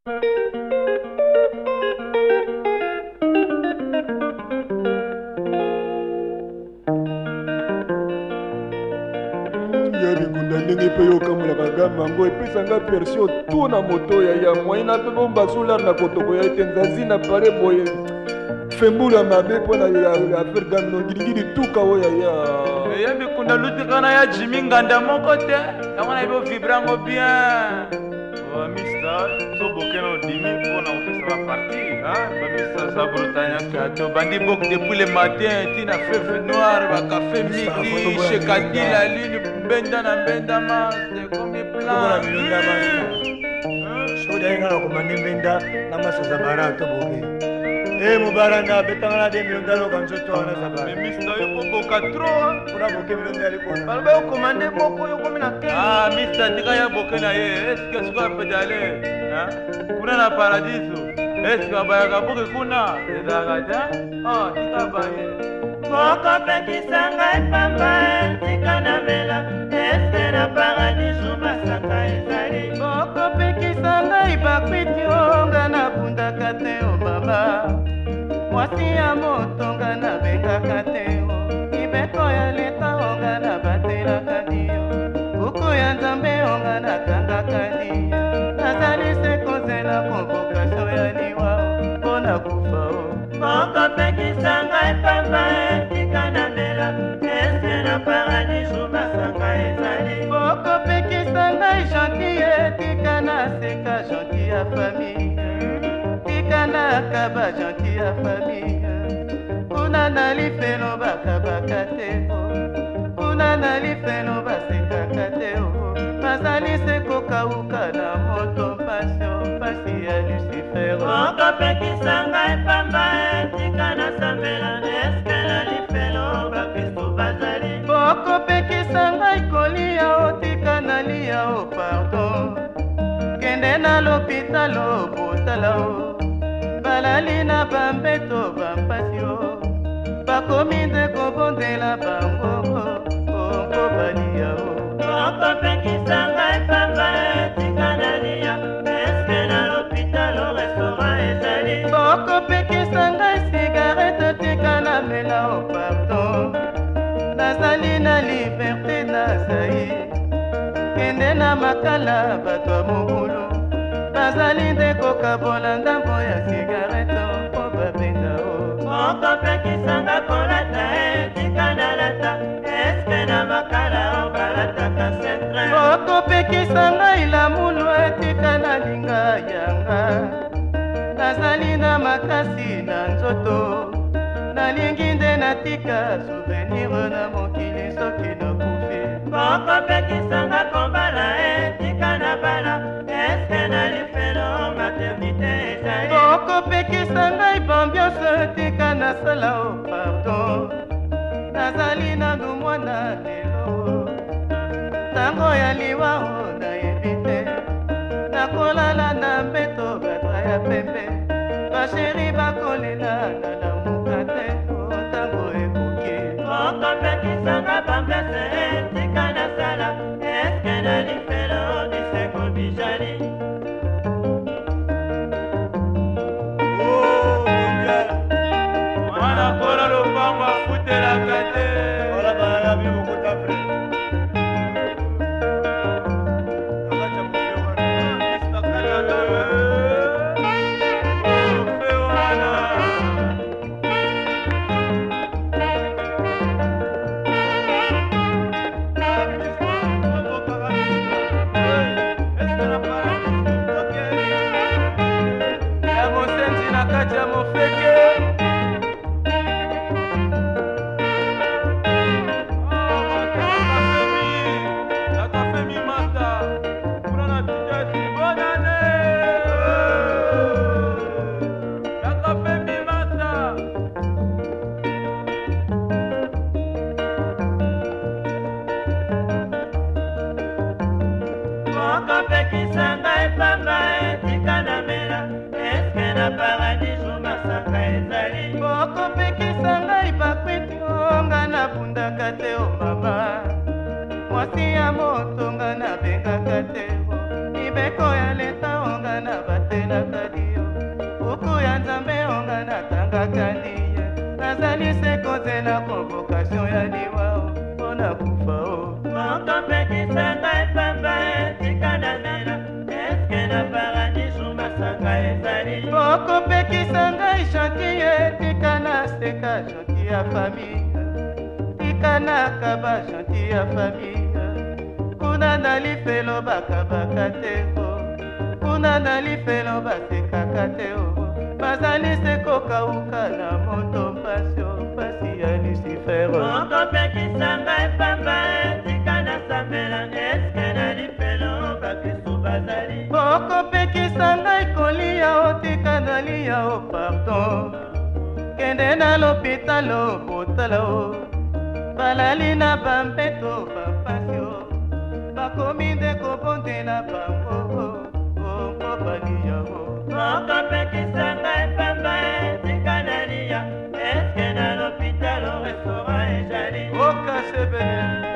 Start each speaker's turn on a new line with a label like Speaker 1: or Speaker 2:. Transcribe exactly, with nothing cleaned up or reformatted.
Speaker 1: ndenge mpe yokamolaka gama yango epesanga version to na moto ya ya mwai na mpe bomba solar na kotoko ya ete nzazi na pale boye fembulu ya mabe mpo na affaire gami no gidigidi tuka oyo ya
Speaker 2: eya mikunda lutikana ya jimi nganda moko te yango na ebe ovibrango bien mista sobokena odimi mpo na kopesa baparti bamista sa brotanyaka to bandi bok depuis le matin tina feve noire bakafe midi shekadi la lune mbenda na mbenda mase komi plan
Speaker 3: shodayenga na komande mbenda na masaza bara to boke e mubaranda betangana de million dalo kan soto na sabara
Speaker 2: mista yo boka trop
Speaker 3: pura boke million dalo ko
Speaker 2: balba yo komande boko yo komi na quinze ah mista tika ya boke na ye est-ce que siko pedale hein kuna na paradiso est-ce que bayaka boke kuna ezaka ta ah tika baye
Speaker 4: moko pekisanga epamba tika na mela est-ce que na paradiso masaka ezali
Speaker 5: moko pekisanga ibakwiti onga na bundaka te o mama mwasi ya motonga na bengaka te o ibeko ya leta onga na batelaka dio buku ya nzambe onga na kangaka dio nazali se kozela konvokasio ya liwa mpo na kufa o
Speaker 4: moko pekisanga epamba etika na mbela eske na paradiso masanga ezali
Speaker 5: moko pekisanga gentil etika na seka gentil ya famille tika na kaba gentil ya famille kuna na lifelo bakabaka te kuna na lifelo basekaka te bazali se kokauka na moto pasio pasi ya lucifer
Speaker 4: moko pekisanga epamba etika na sambela eske na lifelo bakristo bazali
Speaker 5: moko pekisanga ikolia otika na lia o pardon kende na lopitalo botala o balali na bambeto bampasi o bakomi nde kobondela bango ongo balia o
Speaker 4: moko pekisanga epamba etika na lia eske na lopitalo restaurant ezali
Speaker 5: moko pekisanga sigarete tika na mela o pardon nazali na liberte nazai kende na makala bato ya mobulu bazali nde kokabola ndambo ya sigarete mpo babenda o
Speaker 4: moko pekisanga kolata etika na lata eske na makala o balataka centre
Speaker 5: moko pekisanga ilamulu etika na linga yanga nazali na makasi na nzoto nalingi nde natika souvenir na mokili soki nakufi
Speaker 4: moko pekisanga kombala etika na bala eske na lifelo maternité ezali
Speaker 5: moko pekisanga ibambiance etika na sala o pardon nazali nanu mwana lelo ntango ya liwa o nayebi te nakolala na mbeto bato ya pembe basheri bakolela na lamuka te ntango ekoki
Speaker 4: moko pekisanga bambiance etika na sala eske na lifelo bisengo bijali
Speaker 2: mwana kola lopango afutelaka te
Speaker 3: wala baya bibukuta pre
Speaker 4: moko pekisanga epamba etika na mela eske na paradiso masaka ezali
Speaker 5: moko pekisanga ibakwiti onga na bundaka te o mama mwasi ya motonga na bengaka te ibeko ya leta onga na batela nabengelaka dio buku ya nzambe onga natangaka ndiye nazali se koze na convocation ya liwa mpona kufa o
Speaker 4: moko pekisa ngai pamba etika na mela eske na paradisu masanga ezali
Speaker 5: moko pekisa ngai chantier tika na seka chantier ya famille tika na kaba chantier ya famille kuna na lifelo bakabaka te o kuna na lifelo basekaka te o bazali se kokauka na moto mpasi o mpasi ya lucifer
Speaker 4: moko pekisa ngai pamba etika na sambela eske na lifelo bakristu bazali
Speaker 5: moko pekisa ngai kolia o tika na lia o pardon kende na lopitalo botala o balali na bambeto bampasi o bakomi nde kobondela bango ongo balia o
Speaker 4: moko pekisa ngai pamba etika na lia eske na lopitalo restaurant ezali
Speaker 5: okasebele